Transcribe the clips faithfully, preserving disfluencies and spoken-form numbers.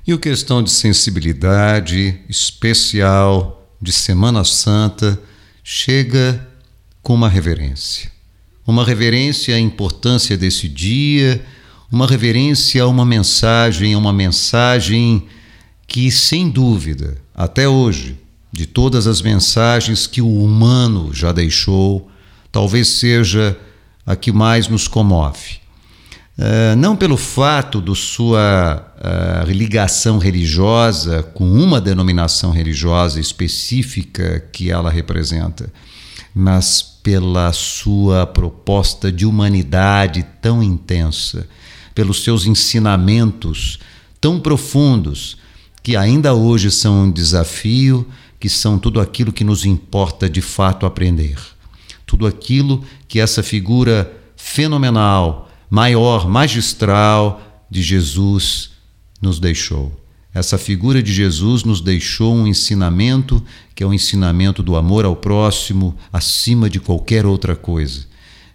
E o Questão de Sensibilidade especial de Semana Santa chega com uma reverência. Uma reverência à importância desse dia, uma reverência a uma mensagem, uma mensagem que, sem dúvida, até hoje, de todas as mensagens que o humano já deixou, talvez seja a que mais nos comove. Uh, não pelo fato de sua uh, ligação religiosa com uma denominação religiosa específica que ela representa, mas pela sua proposta de humanidade tão intensa, pelos seus ensinamentos tão profundos, que ainda hoje são um desafio, que são tudo aquilo que nos importa de fato aprender. Tudo aquilo que essa figura fenomenal, maior, magistral de Jesus nos deixou. Essa figura de Jesus nos deixou um ensinamento que é o ensinamento do amor ao próximo acima de qualquer outra coisa.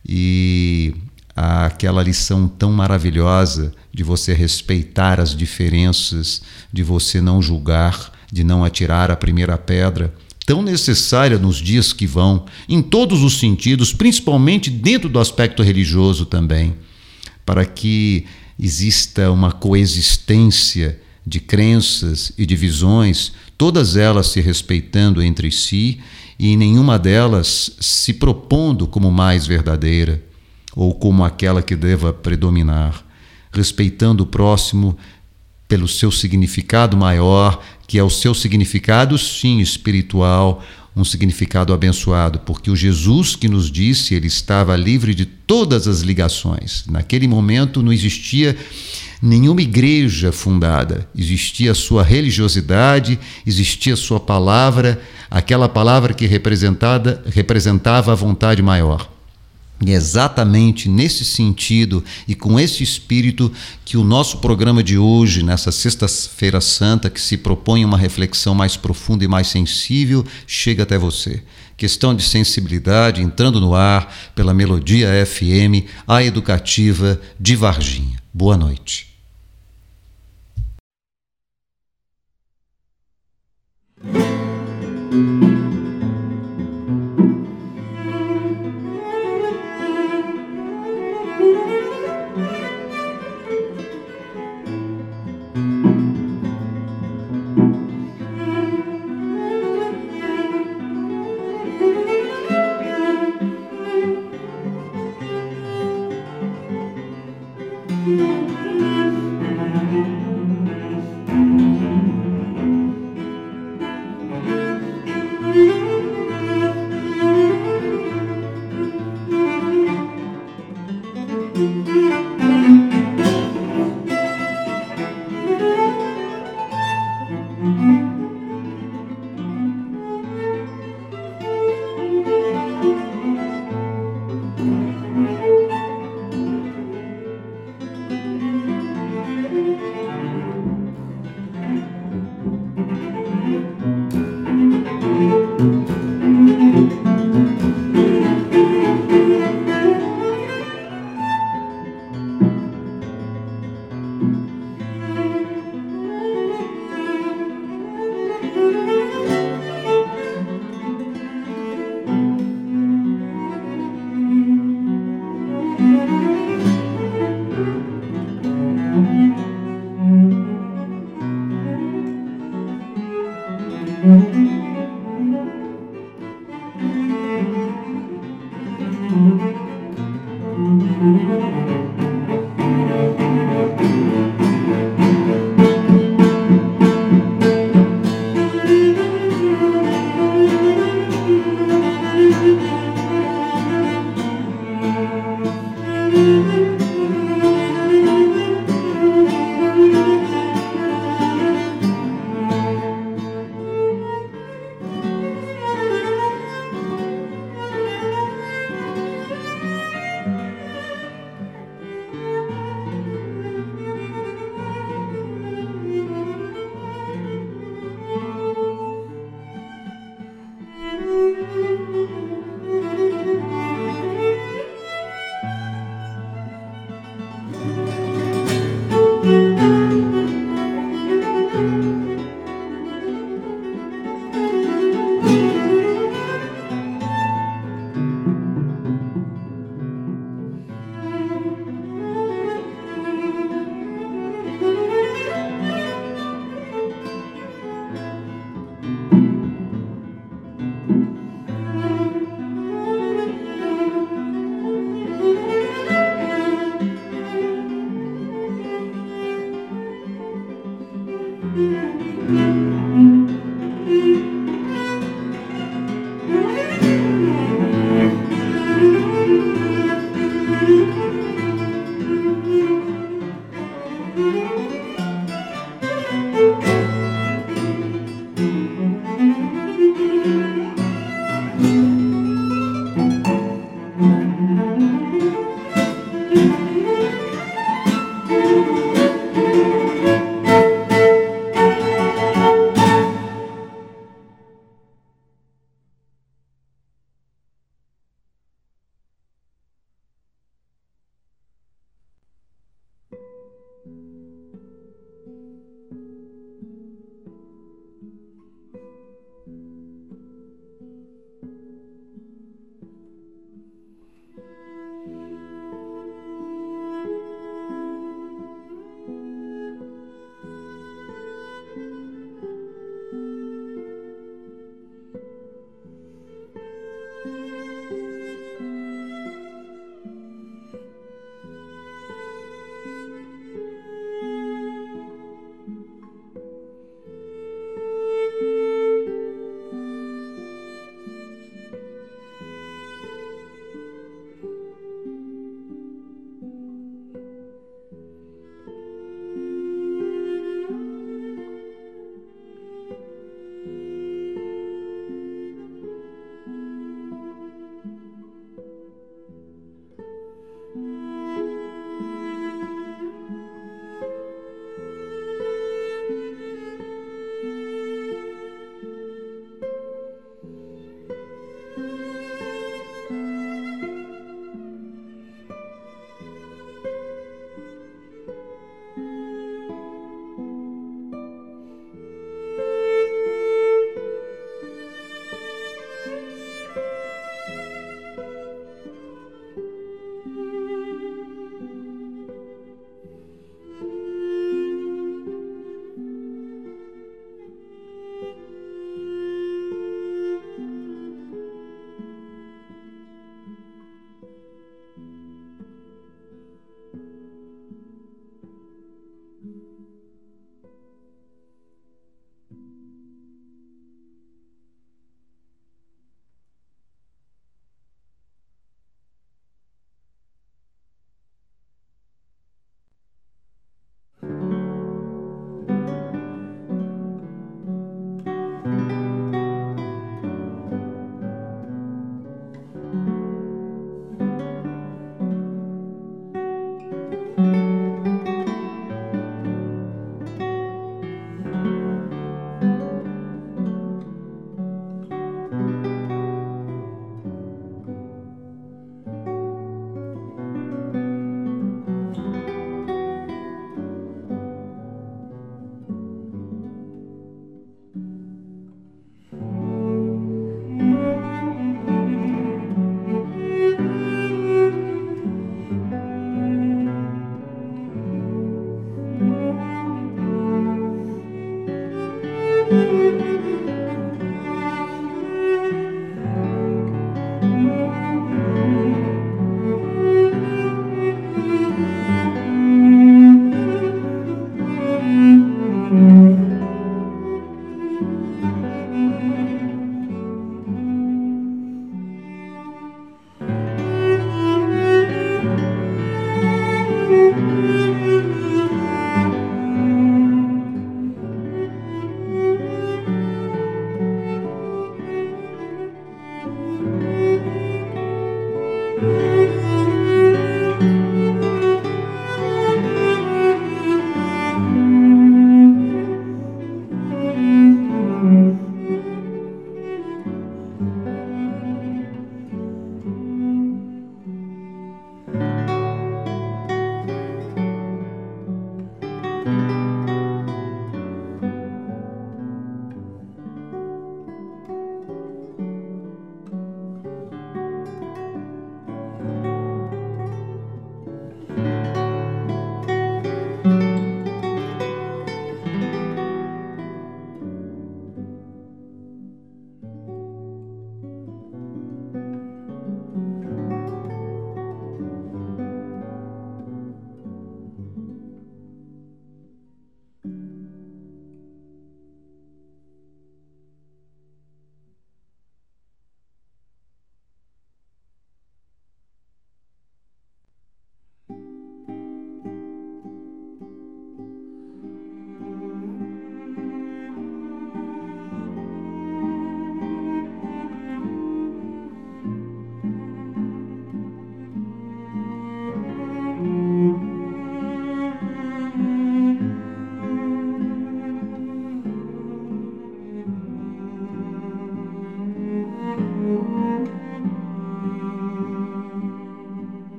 E aquela lição tão maravilhosa de você respeitar as diferenças, de você não julgar, de não atirar a primeira pedra, tão necessária nos dias que vão, em todos os sentidos, principalmente dentro do aspecto religioso também, para que exista uma coexistência de crenças e de visões, todas elas se respeitando entre si e nenhuma delas se propondo como mais verdadeira ou como aquela que deva predominar, respeitando o próximo pelo seu significado maior, que é o seu significado, sim, espiritual, um significado abençoado, porque o Jesus que nos disse, ele estava livre de todas as ligações. Naquele momento não existia nenhuma igreja fundada, existia a sua religiosidade, existia a sua palavra, aquela palavra que representada, representava a vontade maior. E é exatamente nesse sentido e com esse espírito que o nosso programa de hoje, nessa Sexta-feira Santa, que se propõe uma reflexão mais profunda e mais sensível, chega até você. Questão de Sensibilidade, entrando no ar pela Melodia F M, a educativa de Varginha. Boa noite.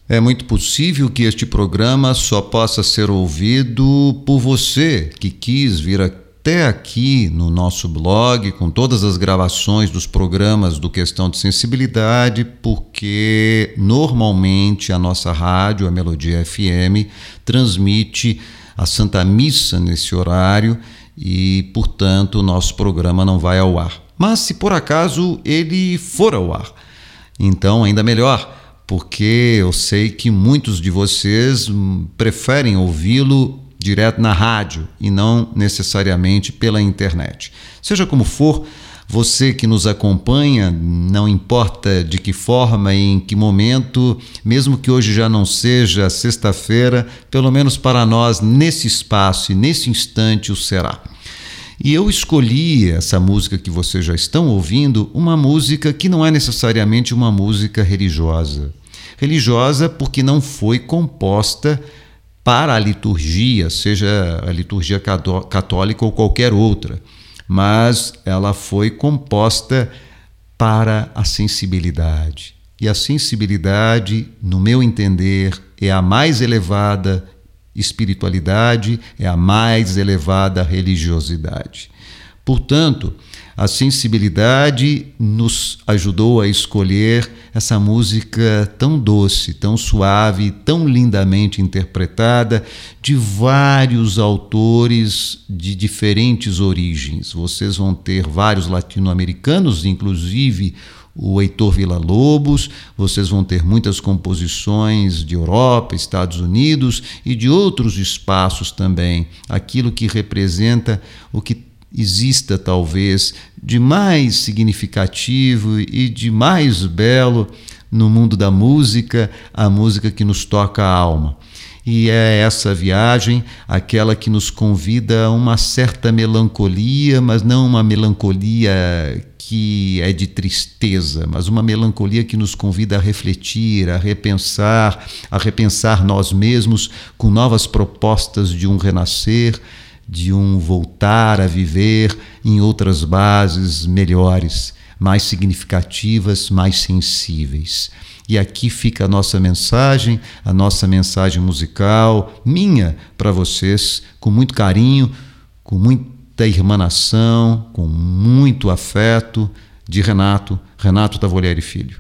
É muito possível que este programa só possa ser ouvido por você que quis vir até aqui no nosso blog com todas as gravações dos programas do Questão de Sensibilidade, porque normalmente a nossa rádio, a Melodia F M, transmite a Santa Missa nesse horário e, portanto, o nosso programa não vai ao ar. Mas se por acaso ele for ao ar, então ainda melhor, porque eu sei que muitos de vocês preferem ouvi-lo direto na rádio e não necessariamente pela internet. Seja como for, você que nos acompanha, não importa de que forma e em que momento, mesmo que hoje já não seja sexta-feira, pelo menos para nós, nesse espaço e nesse instante o será. E eu escolhi essa música que vocês já estão ouvindo, uma música que não é necessariamente uma música religiosa. Religiosa porque não foi composta para a liturgia, seja a liturgia católica ou qualquer outra, mas ela foi composta para a sensibilidade. E a sensibilidade, no meu entender, é a mais elevada espiritualidade, é a mais elevada religiosidade. Portanto, a sensibilidade nos ajudou a escolher essa música tão doce, tão suave, tão lindamente interpretada, de vários autores de diferentes origens. Vocês vão ter vários latino-americanos, inclusive o Heitor Villa-Lobos, vocês vão ter muitas composições de Europa, Estados Unidos e de outros espaços também, aquilo que representa o que exista talvez de mais significativo e de mais belo no mundo da música, a música que nos toca a alma. E é essa viagem aquela que nos convida a uma certa melancolia, mas não uma melancolia que é de tristeza, mas uma melancolia que nos convida a refletir, a repensar, a repensar nós mesmos com novas propostas de um renascer, de um voltar a viver em outras bases melhores, mais significativas, mais sensíveis. E aqui fica a nossa mensagem, a nossa mensagem musical, minha para vocês, com muito carinho, com muita irmanação, com muito afeto, de Renato, Renato Tavolieri Filho.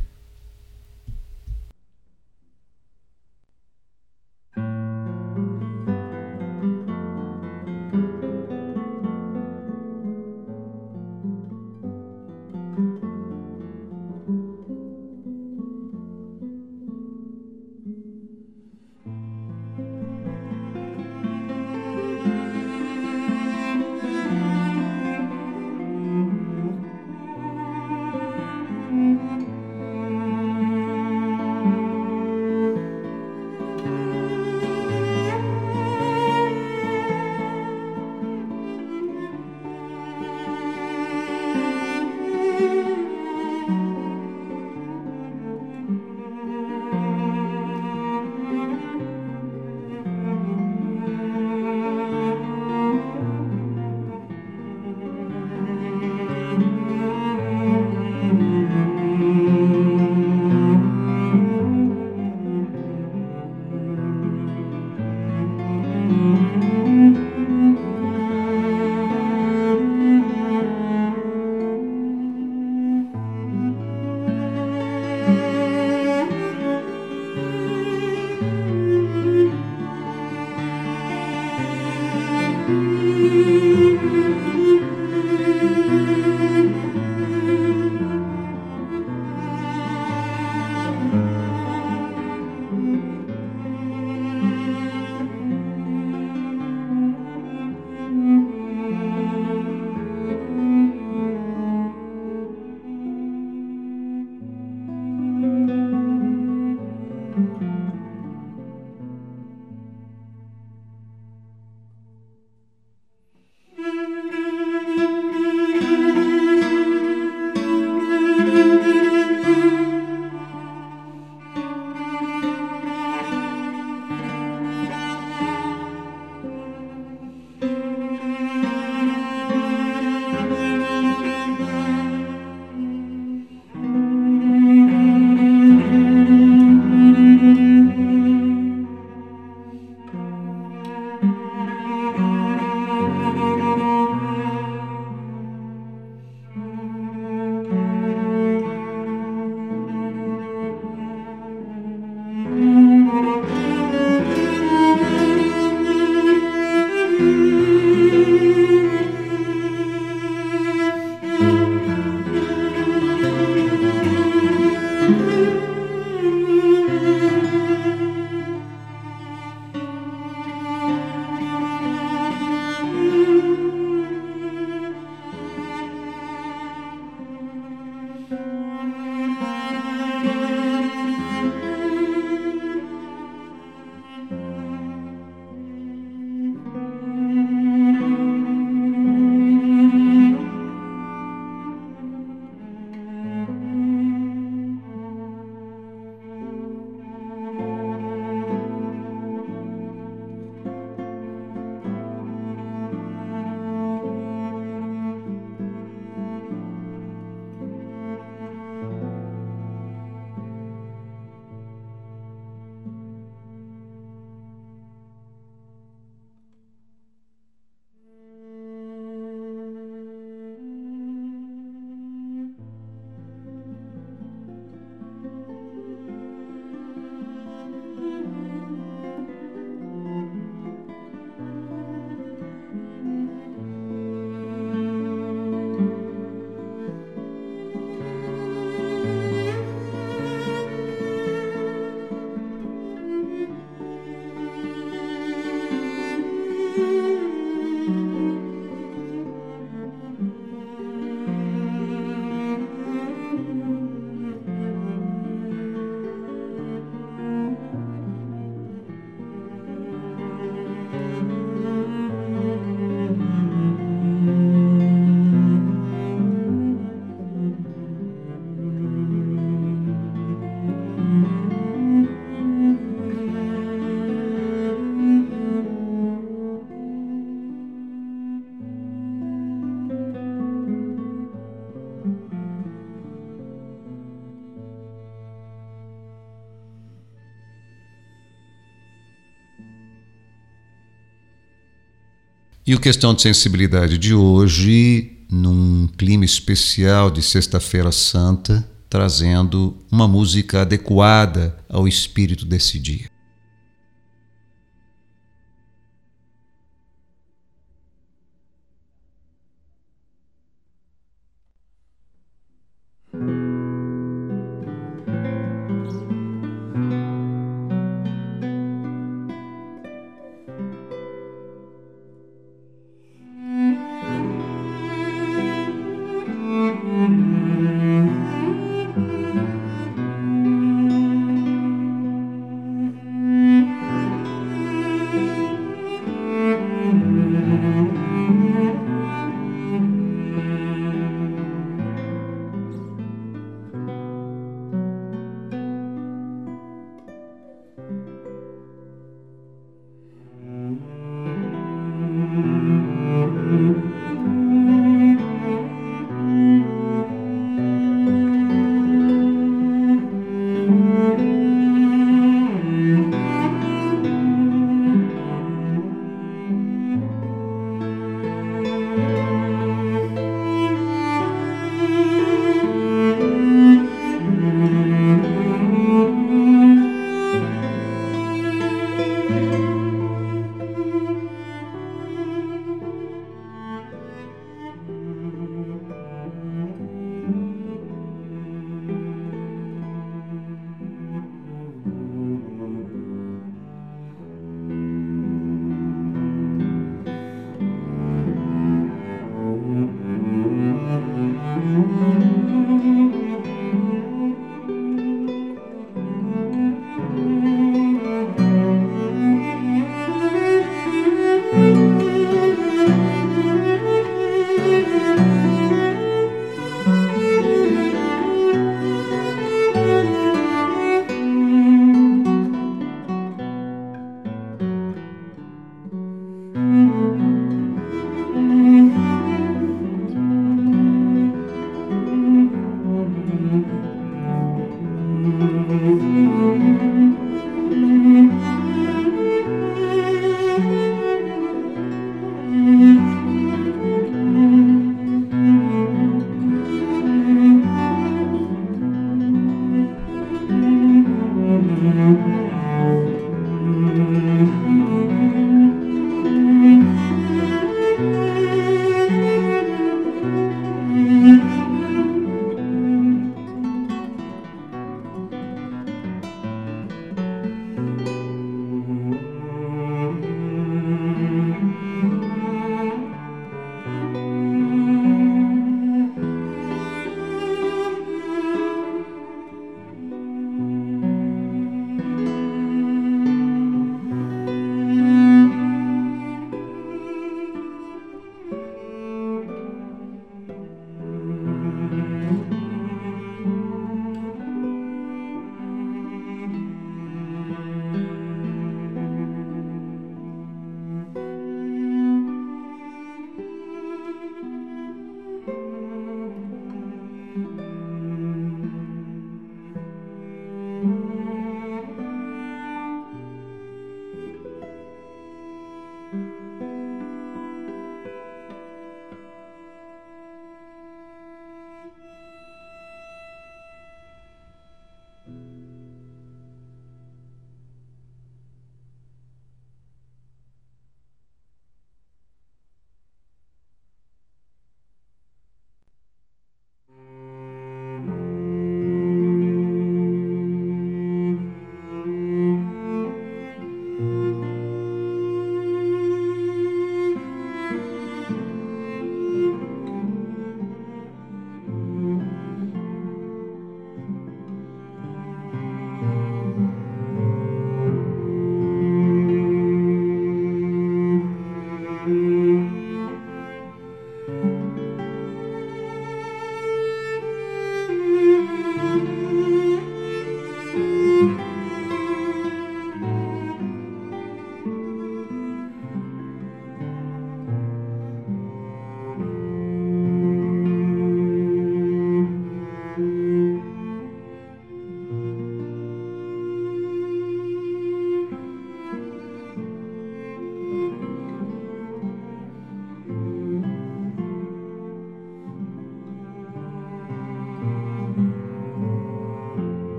E o Questão de Sensibilidade de hoje, num clima especial de Sexta-feira Santa, trazendo uma música adequada ao espírito desse dia.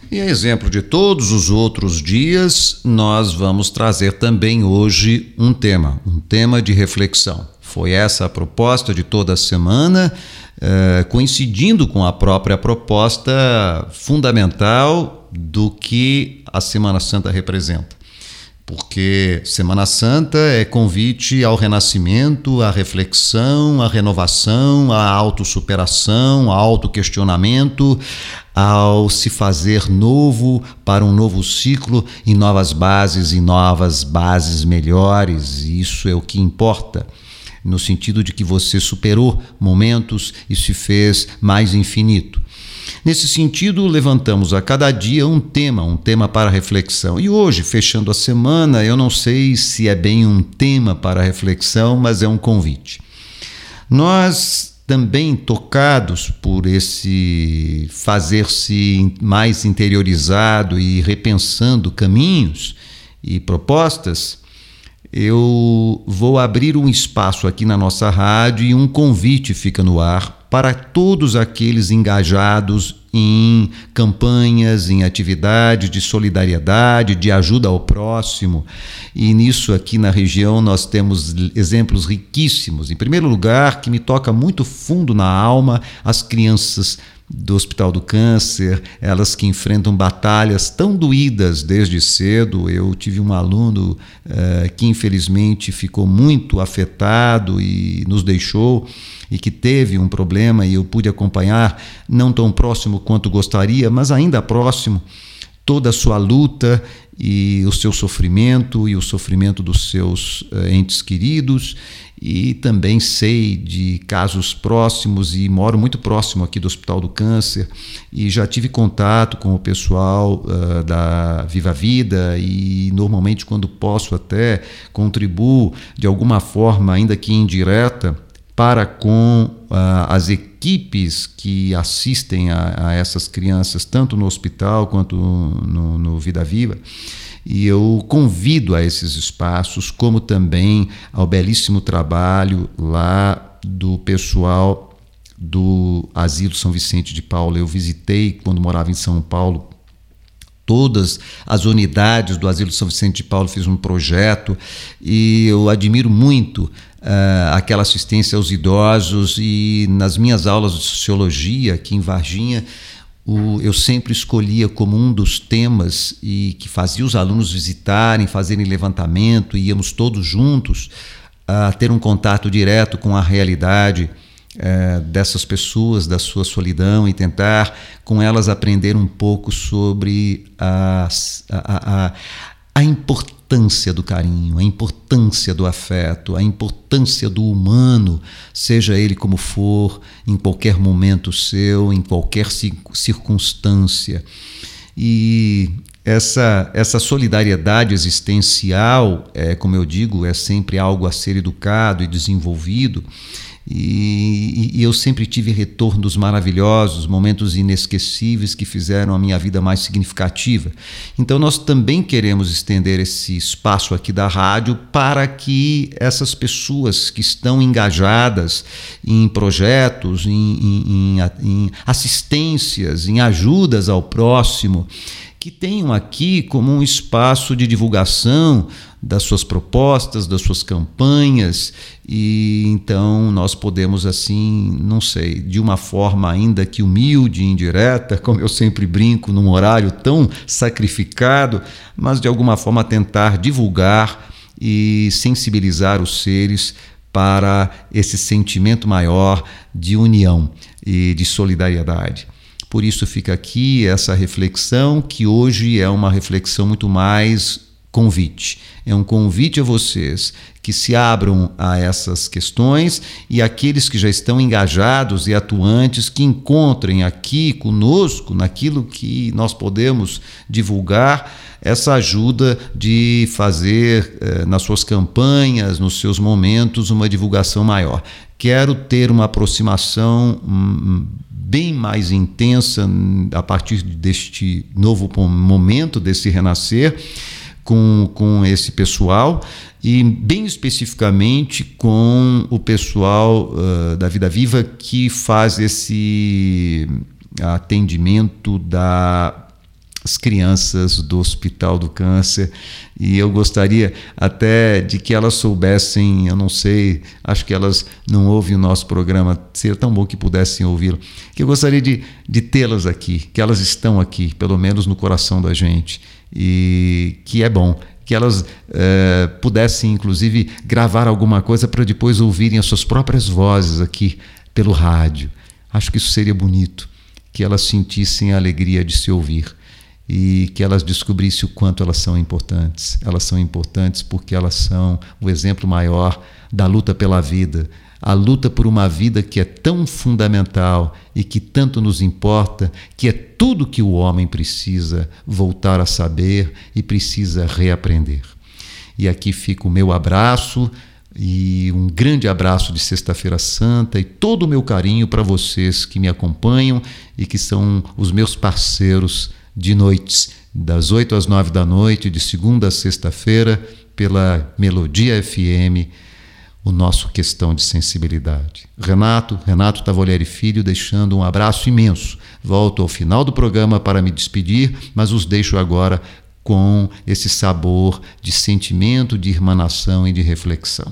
E a exemplo de todos os outros dias, nós vamos trazer também hoje um tema, um tema de reflexão. Foi essa a proposta de toda a semana, eh, coincidindo com a própria proposta fundamental do que a Semana Santa representa. Porque Semana Santa é convite ao renascimento, à reflexão, à renovação, à autossuperação, ao autoquestionamento, ao se fazer novo para um novo ciclo em novas bases, em novas bases melhores. Isso é o que importa, no sentido de que você superou momentos e se fez mais infinito. Nesse sentido, levantamos a cada dia um tema, um tema para reflexão. E hoje, fechando a semana, eu não sei se é bem um tema para reflexão, mas é um convite. Nós, também tocados por esse fazer-se mais interiorizado e repensando caminhos e propostas, eu vou abrir um espaço aqui na nossa rádio e um convite fica no ar para todos aqueles engajados em campanhas, em atividades de solidariedade, de ajuda ao próximo. E nisso aqui na região nós temos exemplos riquíssimos. Em primeiro lugar, que me toca muito fundo na alma, as crianças do Hospital do Câncer, elas que enfrentam batalhas tão doídas desde cedo. Eu tive um aluno uh, que infelizmente ficou muito afetado e nos deixou, e que teve um problema, e eu pude acompanhar, não tão próximo quanto gostaria, mas ainda próximo, toda a sua luta e o seu sofrimento e o sofrimento dos seus uh, entes queridos. E também sei de casos próximos, e moro muito próximo aqui do Hospital do Câncer, e já tive contato com o pessoal uh, da Viva Vida, e normalmente quando posso até contribuo de alguma forma, ainda que indireta, para com uh, as equipes que assistem a, a essas crianças, tanto no hospital quanto no, no Vida Viva. E eu convido a esses espaços, como também ao belíssimo trabalho lá do pessoal do Asilo São Vicente de Paulo. Eu visitei, quando morava em São Paulo, todas as unidades do Asilo São Vicente de Paulo, fiz um projeto, e eu admiro muito uh, aquela assistência aos idosos. E nas minhas aulas de Sociologia, aqui em Varginha, O, eu sempre escolhia como um dos temas, e que fazia os alunos visitarem, fazerem levantamento, e íamos todos juntos a ter um contato direto com a realidade eh, dessas pessoas, da sua solidão, e tentar com elas aprender um pouco sobre a, a, a, a importância do carinho, a importância do afeto, a importância do humano, seja ele como for, em qualquer momento seu, em qualquer circunstância. E essa, essa solidariedade existencial, é, como eu digo, é sempre algo a ser educado e desenvolvido. E, e eu sempre tive retornos maravilhosos, momentos inesquecíveis que fizeram a minha vida mais significativa. Então nós também queremos estender esse espaço aqui da rádio para que essas pessoas que estão engajadas em projetos, em, em, em assistências, em ajudas ao próximo, que tenham aqui como um espaço de divulgação das suas propostas, das suas campanhas. E então nós podemos, assim, não sei, de uma forma ainda que humilde e indireta, como eu sempre brinco, num horário tão sacrificado, mas de alguma forma tentar divulgar e sensibilizar os seres para esse sentimento maior de união e de solidariedade. Por isso fica aqui essa reflexão, que hoje é uma reflexão muito mais convite. É um convite a vocês que se abram a essas questões, e aqueles que já estão engajados e atuantes que encontrem aqui conosco, naquilo que nós podemos divulgar, essa ajuda de fazer eh, nas suas campanhas, nos seus momentos, uma divulgação maior. Quero ter uma aproximação hum, bem mais intensa a partir deste novo momento, desse renascer, com, com esse pessoal, e bem especificamente com o pessoal uh, da Vida Viva, que faz esse atendimento da as crianças do Hospital do Câncer, e eu gostaria até de que elas soubessem, eu não sei, acho que elas não ouvem o nosso programa, seria tão bom que pudessem ouvi-lo, que eu gostaria de, de tê-las aqui, que elas estão aqui, pelo menos no coração da gente, e que é bom que elas eh, pudessem, inclusive, gravar alguma coisa para depois ouvirem as suas próprias vozes aqui pelo rádio. Acho que isso seria bonito, que elas sentissem a alegria de se ouvir e que elas descobrissem o quanto elas são importantes. Elas são importantes porque elas são o exemplo maior da luta pela vida, a luta por uma vida que é tão fundamental e que tanto nos importa, que é tudo que o homem precisa voltar a saber e precisa reaprender. E aqui fica o meu abraço, e um grande abraço de Sexta-feira Santa, e todo o meu carinho para vocês que me acompanham e que são os meus parceiros de noites, das oito às nove da noite, de segunda a sexta-feira, pela Melodia F M, o nosso Questão de Sensibilidade. Renato, Renato Tavolieri Filho, deixando um abraço imenso. Volto ao final do programa para me despedir, mas os deixo agora com esse sabor de sentimento, de irmanação e de reflexão.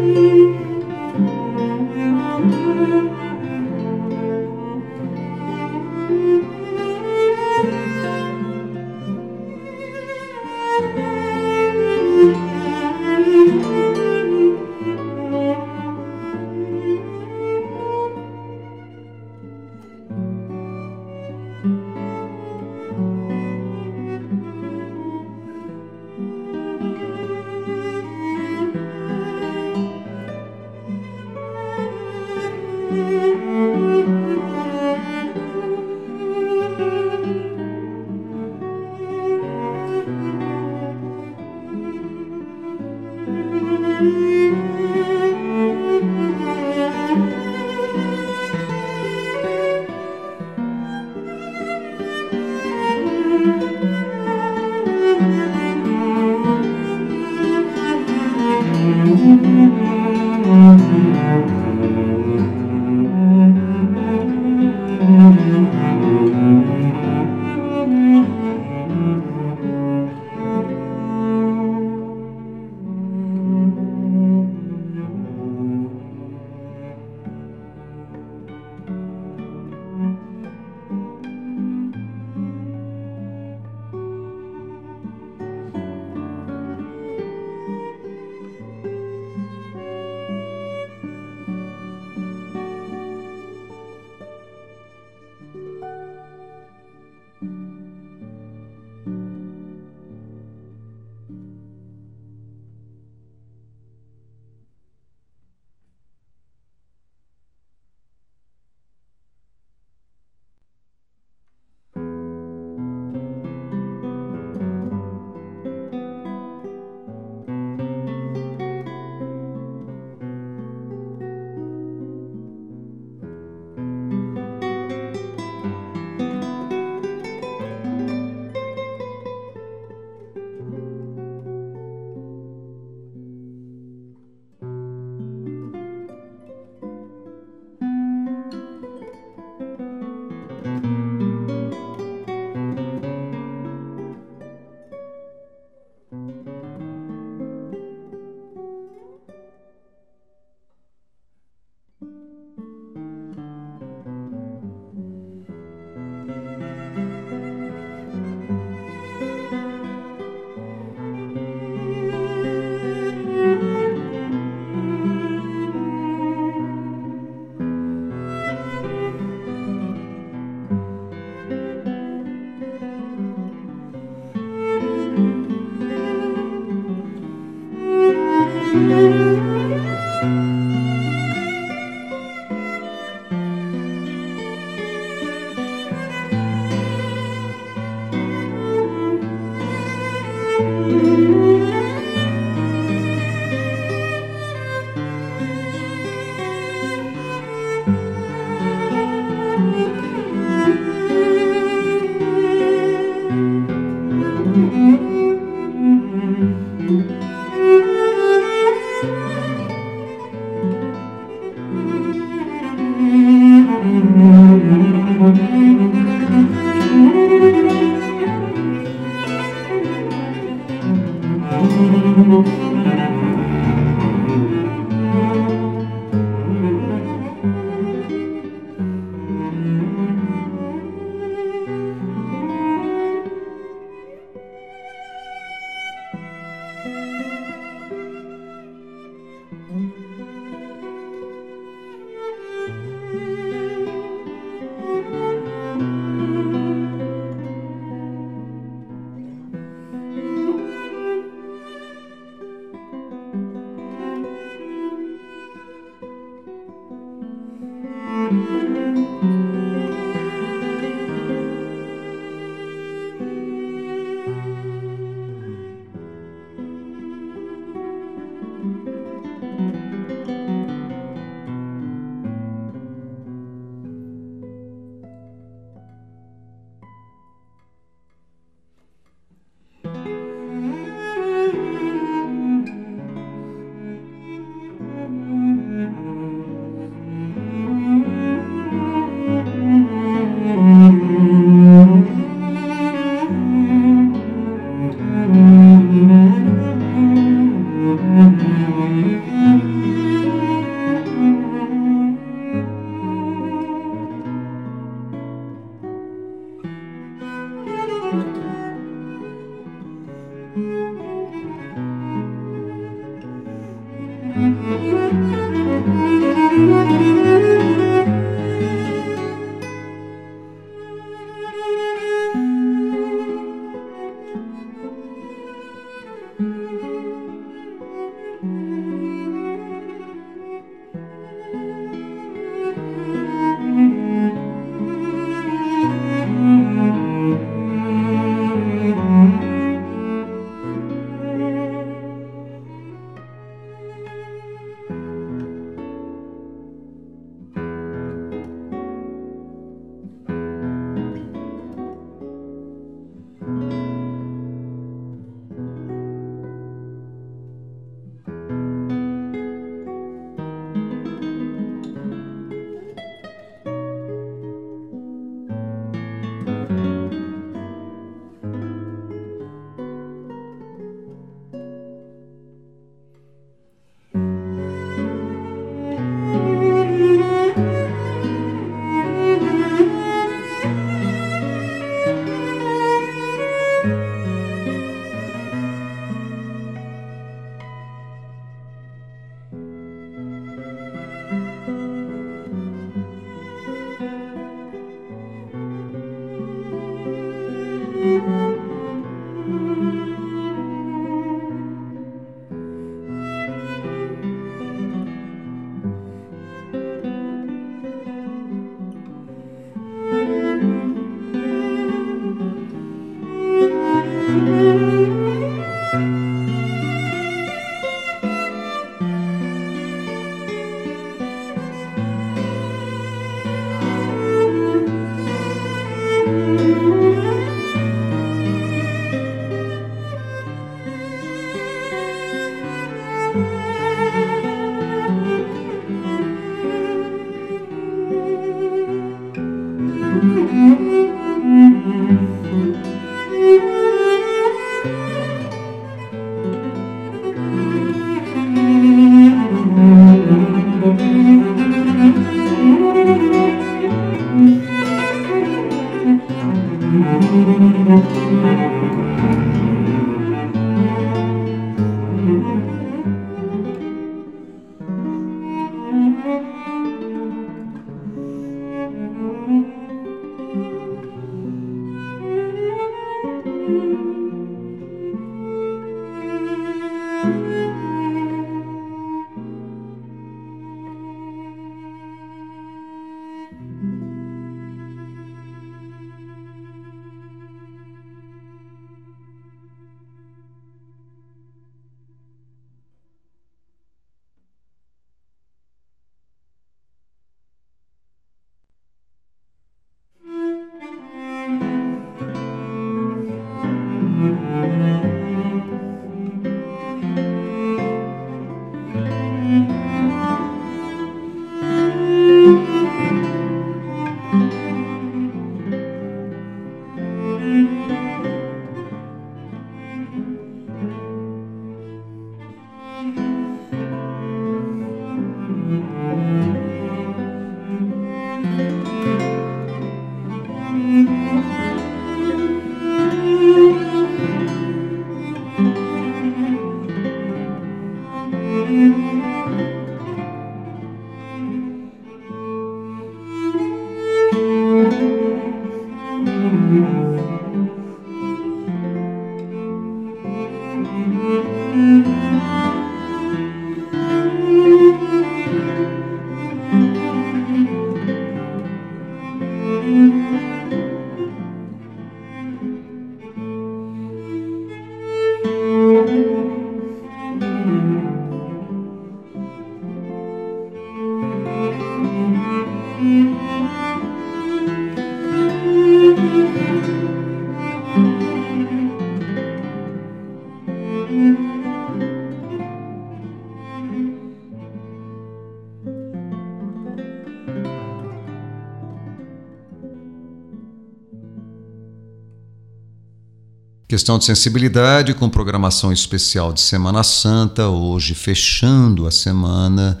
Questão de sensibilidade com programação especial de Semana Santa, hoje fechando a semana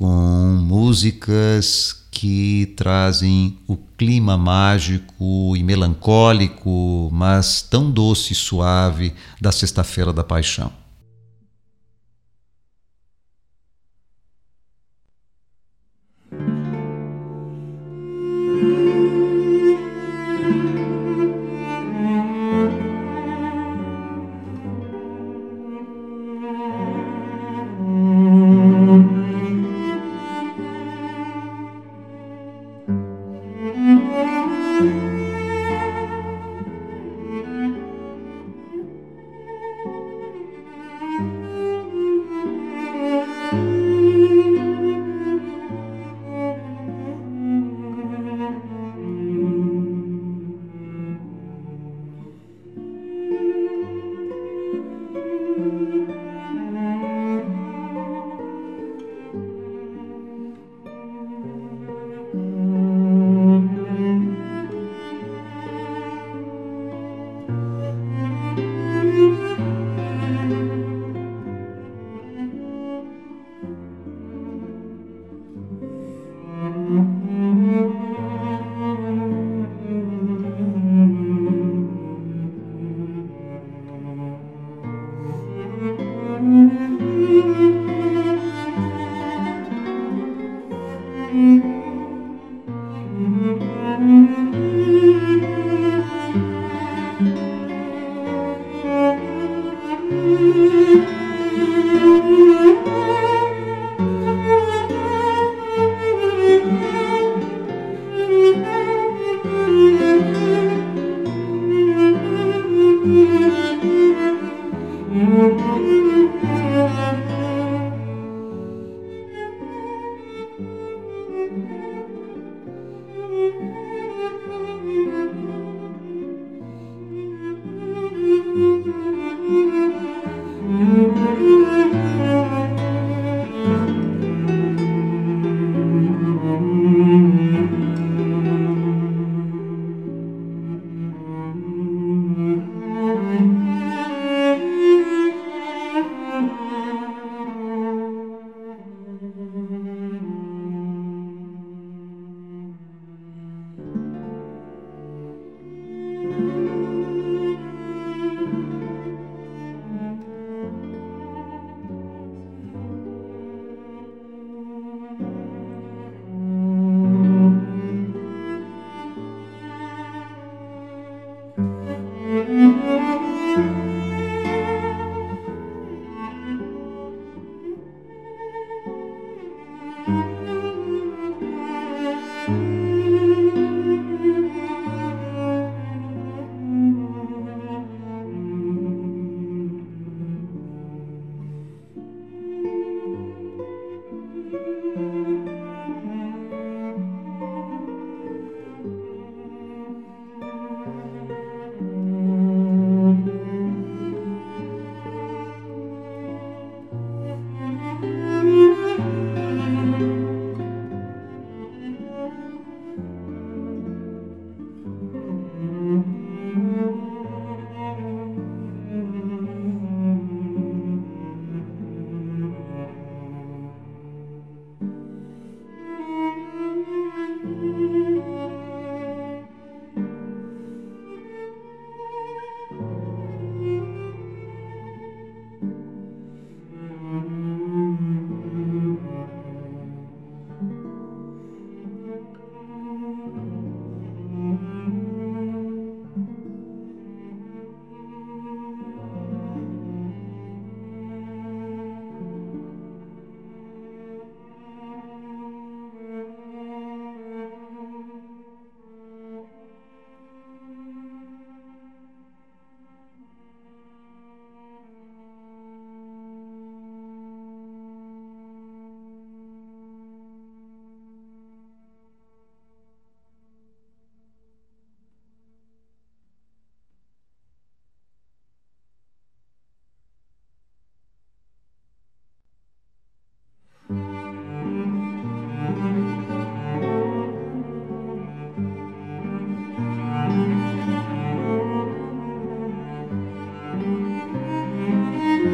com músicas que trazem o clima mágico e melancólico, mas tão doce e suave da Sexta-feira da Paixão.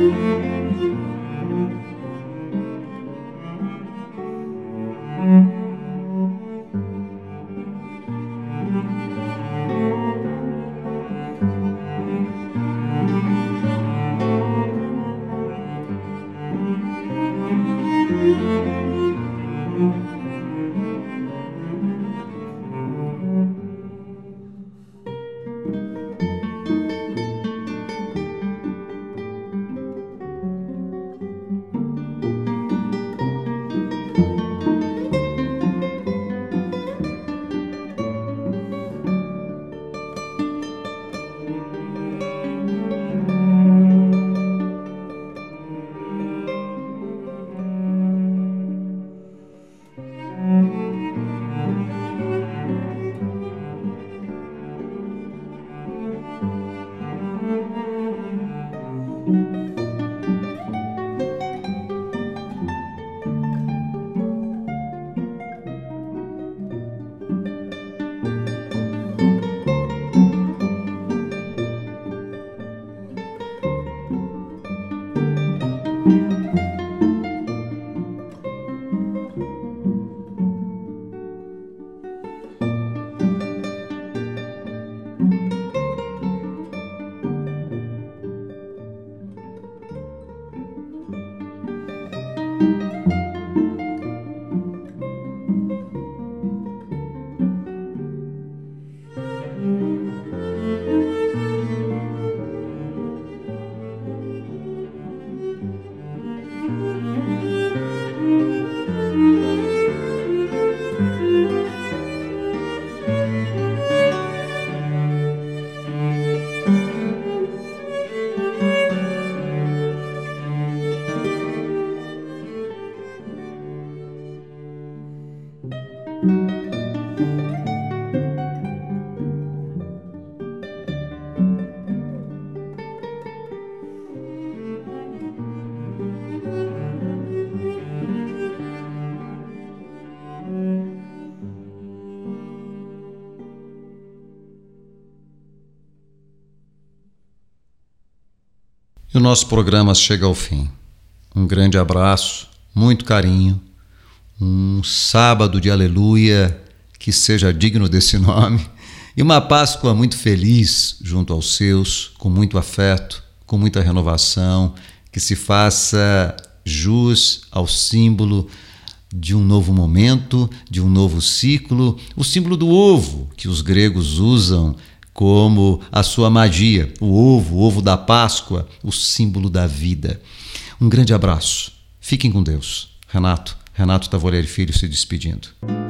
E o nosso programa chega ao fim. Um grande abraço, muito carinho, um sábado de aleluia que seja digno desse nome e uma Páscoa muito feliz junto aos seus, com muito afeto, com muita renovação, que se faça jus ao símbolo de um novo momento, de um novo ciclo, o símbolo do ovo que os gregos usam como a sua magia, o ovo, o ovo da Páscoa, o símbolo da vida. Um grande abraço. Fiquem com Deus. Renato, Renato Tavolieri Filho se despedindo.